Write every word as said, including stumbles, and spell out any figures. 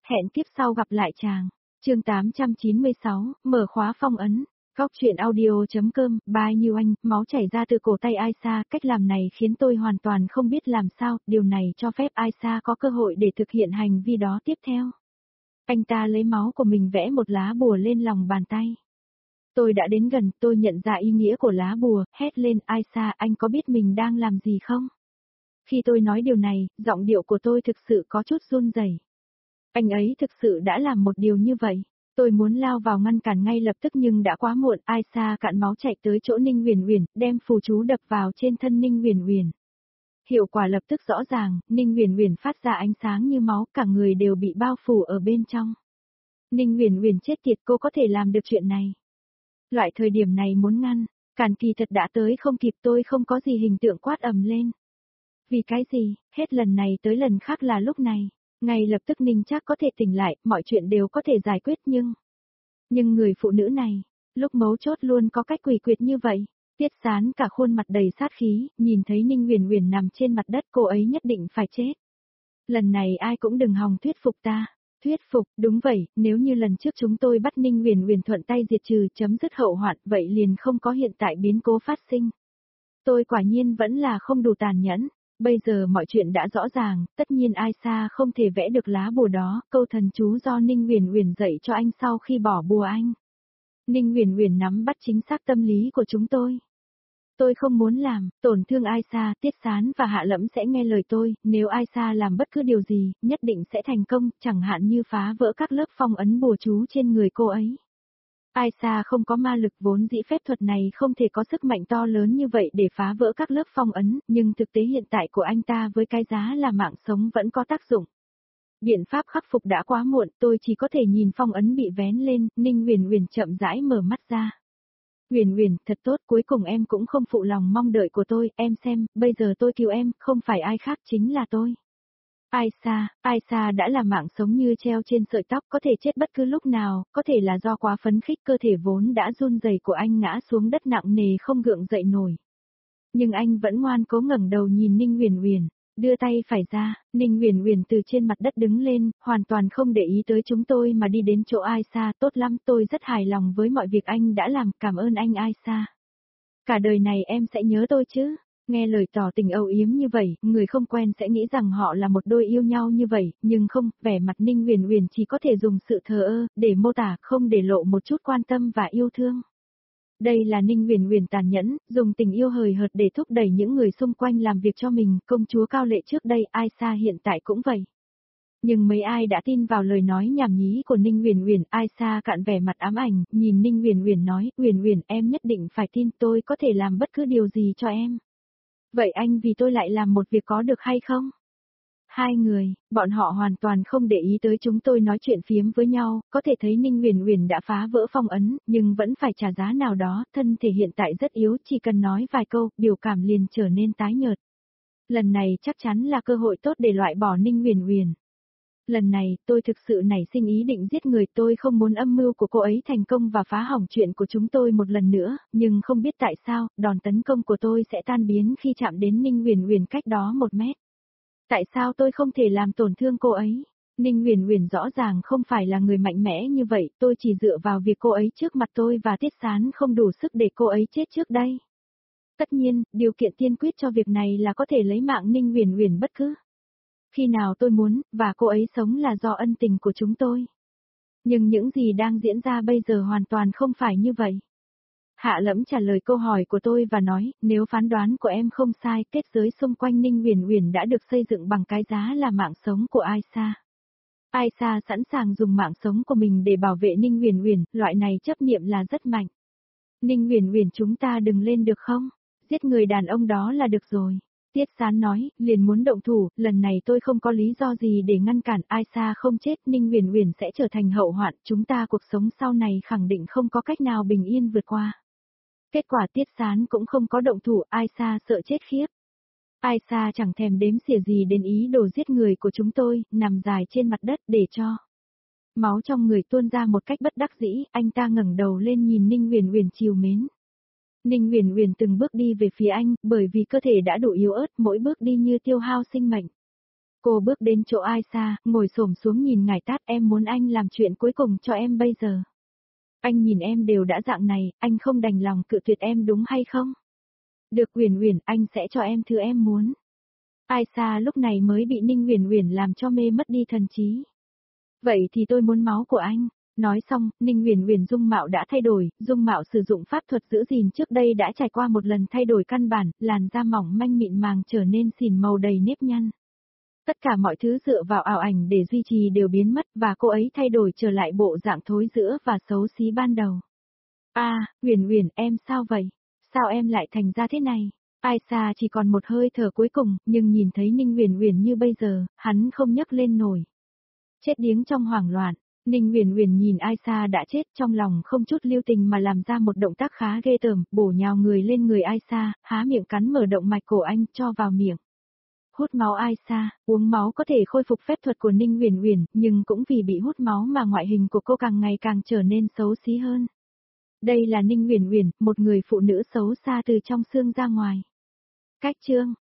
Hẹn tiếp sau gặp lại chàng. Chương tám trăm chín mươi sáu, mở khóa phong ấn. Góc truyện audio.com, by Như Anh, máu chảy ra từ cổ tay Aisha, cách làm này khiến tôi hoàn toàn không biết làm sao, điều này cho phép Aisha có cơ hội để thực hiện hành vi đó tiếp theo. Anh ta lấy máu của mình vẽ một lá bùa lên lòng bàn tay. Tôi đã đến gần, tôi nhận ra ý nghĩa của lá bùa, hét lên, Aisha, anh có biết mình đang làm gì không? Khi tôi nói điều này, giọng điệu của tôi thực sự có chút run rẩy. Anh ấy thực sự đã làm một điều như vậy. Tôi muốn lao vào ngăn cản ngay lập tức nhưng đã quá muộn, Aisha cạn máu chạy tới chỗ Ninh Huyền Huyền, đem phù chú đập vào trên thân Ninh Huyền Huyền. Hiệu quả lập tức rõ ràng, Ninh Huyền Huyền phát ra ánh sáng như máu, cả người đều bị bao phủ ở bên trong. Ninh Huyền Huyền chết tiệt, cô có thể làm được chuyện này. Loại thời điểm này muốn ngăn, cản kỳ thật đã tới không kịp, tôi không có gì hình tượng quát ầm lên. Vì cái gì, hết lần này tới lần khác là lúc này. Ngay lập tức Ninh Trác có thể tỉnh lại, mọi chuyện đều có thể giải quyết nhưng... Nhưng người phụ nữ này, lúc mấu chốt luôn có cách quỷ quyệt như vậy. Tiết Sán cả khuôn mặt đầy sát khí, nhìn thấy Ninh Huyền Huyền nằm trên mặt đất, cô ấy nhất định phải chết. Lần này ai cũng đừng hòng thuyết phục ta. Thuyết phục, đúng vậy, nếu như lần trước chúng tôi bắt Ninh Huyền Huyền thuận tay diệt trừ chấm dứt hậu hoạn, vậy liền không có hiện tại biến cố phát sinh. Tôi quả nhiên vẫn là không đủ tàn nhẫn. Bây giờ mọi chuyện đã rõ ràng, tất nhiên Aisha không thể vẽ được lá bùa đó, câu thần chú do Ninh Huyền Huyền dạy cho anh sau khi bỏ bùa anh. Ninh Huyền Huyền nắm bắt chính xác tâm lý của chúng tôi. Tôi không muốn làm, tổn thương Aisha, Tiết Sán và Hạ Lẫm sẽ nghe lời tôi, nếu Aisha làm bất cứ điều gì, nhất định sẽ thành công, chẳng hạn như phá vỡ các lớp phong ấn bùa chú trên người cô ấy. Aisha không có ma lực, vốn dĩ phép thuật này không thể có sức mạnh to lớn như vậy để phá vỡ các lớp phong ấn, nhưng thực tế hiện tại của anh ta với cái giá là mạng sống vẫn có tác dụng. Biện pháp khắc phục đã quá muộn, tôi chỉ có thể nhìn phong ấn bị vén lên, Ninh Huyền Huyền chậm rãi mở mắt ra. Huyền Huyền, thật tốt, cuối cùng em cũng không phụ lòng mong đợi của tôi, em xem, bây giờ tôi cứu em, không phải ai khác chính là tôi. Aisha, Aisha đã là mạng sống như treo trên sợi tóc, có thể chết bất cứ lúc nào, có thể là do quá phấn khích, cơ thể vốn đã run rẩy của anh ngã xuống đất nặng nề không gượng dậy nổi. Nhưng anh vẫn ngoan cố ngẩng đầu nhìn Ninh Huyền Huyền, đưa tay phải ra, Ninh Huyền Huyền từ trên mặt đất đứng lên, hoàn toàn không để ý tới chúng tôi mà đi đến chỗ Aisha, tốt lắm, tôi rất hài lòng với mọi việc anh đã làm, cảm ơn anh Aisha. Cả đời này em sẽ nhớ tôi chứ? Nghe lời tỏ tình âu yếm như vậy, người không quen sẽ nghĩ rằng họ là một đôi yêu nhau như vậy, nhưng không, vẻ mặt Ninh Huyền Huyền chỉ có thể dùng sự thờ ơ, để mô tả, không để lộ một chút quan tâm và yêu thương. Đây là Ninh Huyền Huyền tàn nhẫn, dùng tình yêu hời hợt để thúc đẩy những người xung quanh làm việc cho mình, công chúa cao lệ trước đây, Aisha hiện tại cũng vậy. Nhưng mấy ai đã tin vào lời nói nhảm nhí của Ninh Huyền Huyền, Aisha cạn vẻ mặt ám ảnh, nhìn Ninh Huyền Huyền nói, Huyền Huyền em nhất định phải tin tôi có thể làm bất cứ điều gì cho em. Vậy anh vì tôi lại làm một việc có được hay không? Hai người, bọn họ hoàn toàn không để ý tới chúng tôi nói chuyện phiếm với nhau, có thể thấy Ninh Huyền Huyền đã phá vỡ phong ấn, nhưng vẫn phải trả giá nào đó, thân thể hiện tại rất yếu, chỉ cần nói vài câu, biểu cảm liền trở nên tái nhợt. Lần này chắc chắn là cơ hội tốt để loại bỏ Ninh Huyền Huyền. Lần này, tôi thực sự nảy sinh ý định giết người, tôi không muốn âm mưu của cô ấy thành công và phá hỏng chuyện của chúng tôi một lần nữa, nhưng không biết tại sao, đòn tấn công của tôi sẽ tan biến khi chạm đến Ninh Huyền Huyền cách đó một mét. Tại sao tôi không thể làm tổn thương cô ấy? Ninh Huyền Huyền rõ ràng không phải là người mạnh mẽ như vậy, tôi chỉ dựa vào việc cô ấy trước mặt tôi và Tiết Sán không đủ sức để cô ấy chết trước đây. Tất nhiên, điều kiện tiên quyết cho việc này là có thể lấy mạng Ninh Huyền Huyền bất cứ khi nào tôi muốn, và cô ấy sống là do ân tình của chúng tôi. Nhưng những gì đang diễn ra bây giờ hoàn toàn không phải như vậy. Hạ Lẫm trả lời câu hỏi của tôi và nói, nếu phán đoán của em không sai, kết giới xung quanh Ninh Huyền Huyền đã được xây dựng bằng cái giá là mạng sống của Aisha. Aisha sẵn sàng dùng mạng sống của mình để bảo vệ Ninh Huyền Huyền, loại này chấp niệm là rất mạnh. Ninh Huyền Huyền, chúng ta đừng lên được không? Giết người đàn ông đó là được rồi. Tiết Sán nói, liền muốn động thủ, lần này tôi không có lý do gì để ngăn cản, Aisha không chết, Ninh Huyền Huyền sẽ trở thành hậu hoạn, chúng ta cuộc sống sau này khẳng định không có cách nào bình yên vượt qua. Kết quả Tiết Sán cũng không có động thủ, Aisha sợ chết khiếp. Aisha chẳng thèm đếm xỉa gì đến ý đồ giết người của chúng tôi, nằm dài trên mặt đất để cho máu trong người tuôn ra một cách bất đắc dĩ, anh ta ngẩng đầu lên nhìn Ninh Huyền Huyền trìu mến. Ninh Huyền Huyền từng bước đi về phía anh, bởi vì cơ thể đã đủ yếu ớt, mỗi bước đi như tiêu hao sinh mệnh. Cô bước đến chỗ Aisha, ngồi xổm xuống nhìn ngải tát, em muốn anh làm chuyện cuối cùng cho em bây giờ. Anh nhìn em đều đã dạng này, anh không đành lòng cự tuyệt em đúng hay không? Được Uyển Uyển, anh sẽ cho em thứ em muốn. Aisha lúc này mới bị Ninh Uyển Uyển làm cho mê mất đi thần trí. Vậy thì tôi muốn máu của anh. Nói xong, Ninh Uyển Uyển dung mạo đã thay đổi, dung mạo sử dụng pháp thuật giữ gìn trước đây đã trải qua một lần thay đổi căn bản, làn da mỏng manh mịn màng trở nên xỉn màu đầy nếp nhăn. Tất cả mọi thứ dựa vào ảo ảnh để duy trì đều biến mất và cô ấy thay đổi trở lại bộ dạng thối rữa và xấu xí ban đầu. A, à, Uyển Uyển, em sao vậy? Sao em lại thành ra thế này? Aisha chỉ còn một hơi thở cuối cùng, nhưng nhìn thấy Ninh Uyển Uyển như bây giờ, hắn không nhấc lên nổi. Chết điếng trong hoảng loạn, Ninh Uyển Uyển nhìn Aisha đã chết, trong lòng không chút lưu tình mà làm ra một động tác khá ghê tởm, bổ nhào người lên người Aisha, há miệng cắn mở động mạch cổ anh cho vào miệng. Hút máu Aisha, uống máu có thể khôi phục phép thuật của Ninh Uyển Uyển, nhưng cũng vì bị hút máu mà ngoại hình của cô càng ngày càng trở nên xấu xí hơn. Đây là Ninh Uyển Uyển, một người phụ nữ xấu xa từ trong xương ra ngoài. Cách chương